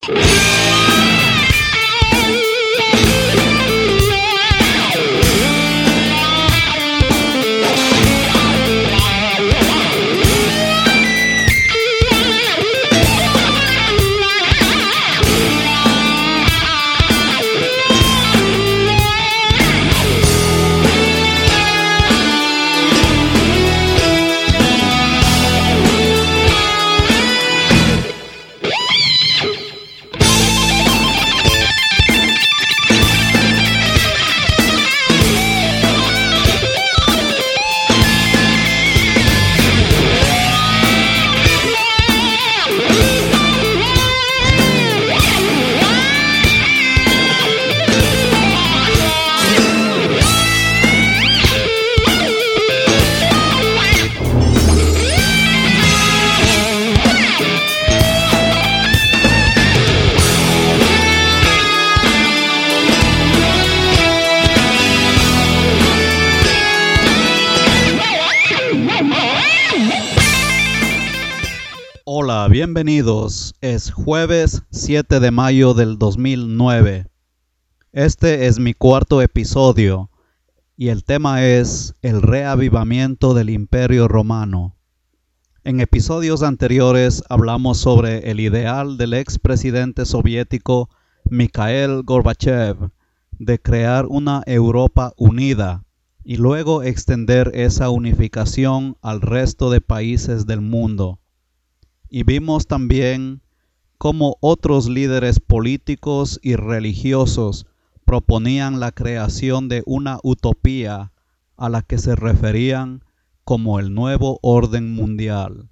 Hola, bienvenidos. Es jueves 7 de mayo del 2009. Este es mi cuarto episodio y el tema es el reavivamiento del Imperio Romano. En episodios anteriores hablamos sobre el ideal del expresidente soviético Mikhail Gorbachev de crear una Europa unida y luego extender esa unificación al resto de países del mundo. Y vimos también cómo otros líderes políticos y religiosos proponían la creación de una utopía a la que se referían como el nuevo orden mundial.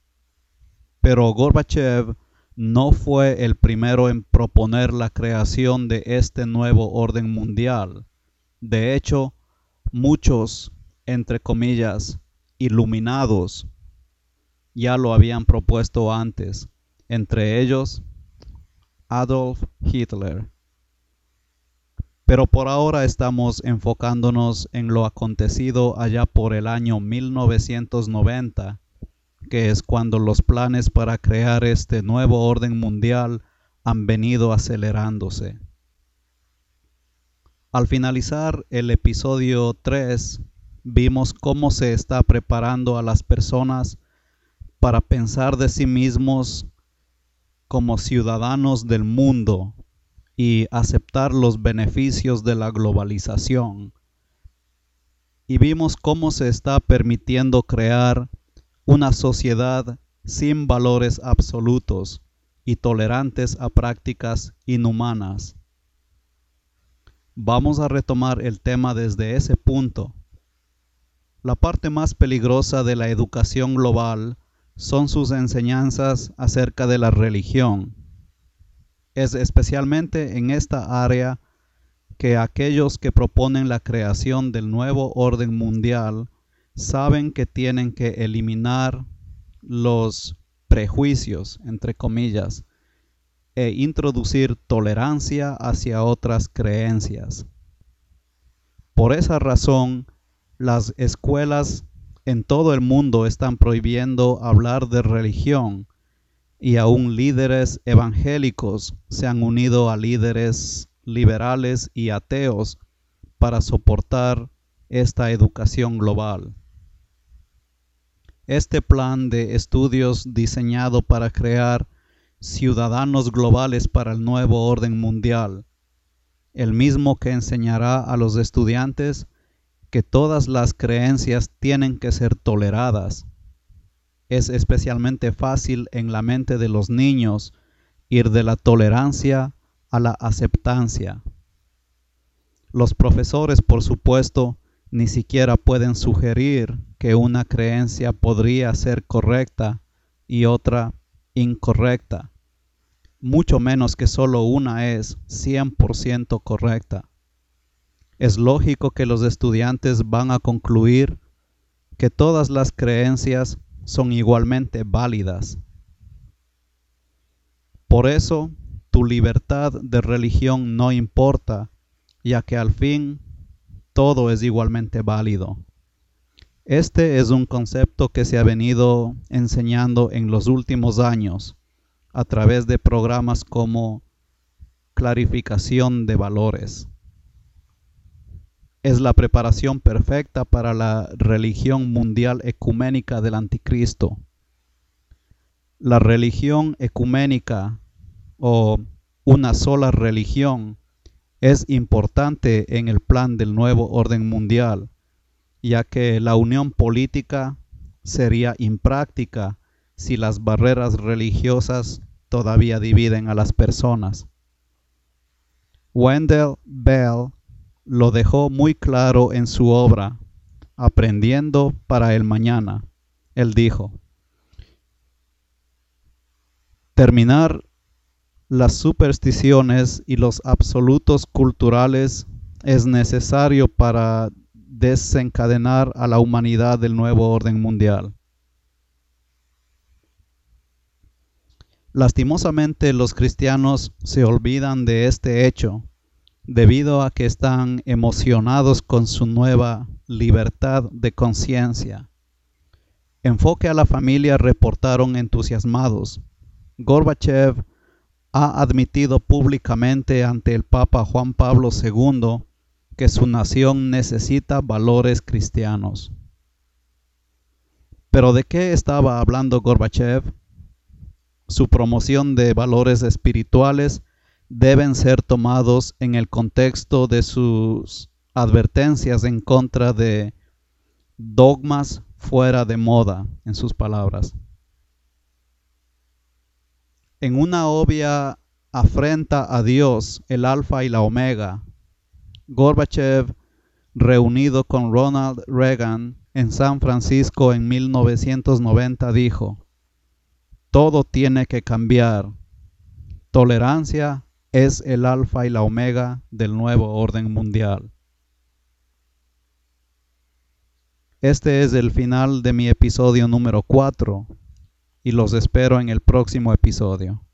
Pero Gorbachev no fue el primero en proponer la creación de este nuevo orden mundial. De hecho, muchos, entre comillas, iluminados, ya lo habían propuesto antes, entre ellos Adolf Hitler. Pero por ahora estamos enfocándonos en lo acontecido allá por el año 1990, que es cuando los planes para crear este nuevo orden mundial han venido acelerándose. Al finalizar el episodio 3, vimos cómo se está preparando a las personas para pensar de sí mismos como ciudadanos del mundo y aceptar los beneficios de la globalización. Y vimos cómo se está permitiendo crear una sociedad sin valores absolutos y tolerantes a prácticas inhumanas. Vamos a retomar el tema desde ese punto. La parte más peligrosa de la educación global son sus enseñanzas acerca de la religión. Es especialmente en esta área que aquellos que proponen la creación del nuevo orden mundial saben que tienen que eliminar los prejuicios, entre comillas, e introducir tolerancia hacia otras creencias. Por esa razón, las escuelas en todo el mundo están prohibiendo hablar de religión y aún líderes evangélicos se han unido a líderes liberales y ateos para soportar esta educación global. Este plan de estudios diseñado para crear ciudadanos globales para el nuevo orden mundial, el mismo que enseñará a los estudiantes que todas las creencias tienen que ser toleradas. Es especialmente fácil en la mente de los niños ir de la tolerancia a la aceptancia. Los profesores, por supuesto, ni siquiera pueden sugerir que una creencia podría ser correcta y otra incorrecta, mucho menos que solo una es 100% correcta. Es lógico que los estudiantes van a concluir que todas las creencias son igualmente válidas. Por eso, tu libertad de religión no importa, ya que al fin todo es igualmente válido. Este es un concepto que se ha venido enseñando en los últimos años, a través de programas como clarificación de valores. Es la preparación perfecta para la religión mundial ecuménica del anticristo. La religión ecuménica o una sola religión es importante en el plan del nuevo orden mundial, ya que la unión política sería impráctica si las barreras religiosas todavía dividen a las personas. Wendell Bell lo dejó muy claro en su obra, Aprendiendo para el Mañana. Él dijo: terminar las supersticiones y los absolutos culturales es necesario para desencadenar a la humanidad del nuevo orden mundial. Lastimosamente, los cristianos se olvidan de este hecho debido a que están emocionados con su nueva libertad de conciencia. Enfoque a la Familia reportaron entusiasmados: Gorbachev ha admitido públicamente ante el Papa Juan Pablo II que su nación necesita valores cristianos. ¿Pero de qué estaba hablando Gorbachev? Su promoción de valores espirituales deben ser tomados en el contexto de sus advertencias en contra de dogmas fuera de moda, en sus palabras. En una obvia afrenta a Dios, el Alfa y la Omega, Gorbachev, reunido con Ronald Reagan en San Francisco en 1990, dijo: todo tiene que cambiar. Tolerancia es el Alfa y la Omega del nuevo orden mundial. Este es el final de mi episodio número 4 y los espero en el próximo episodio.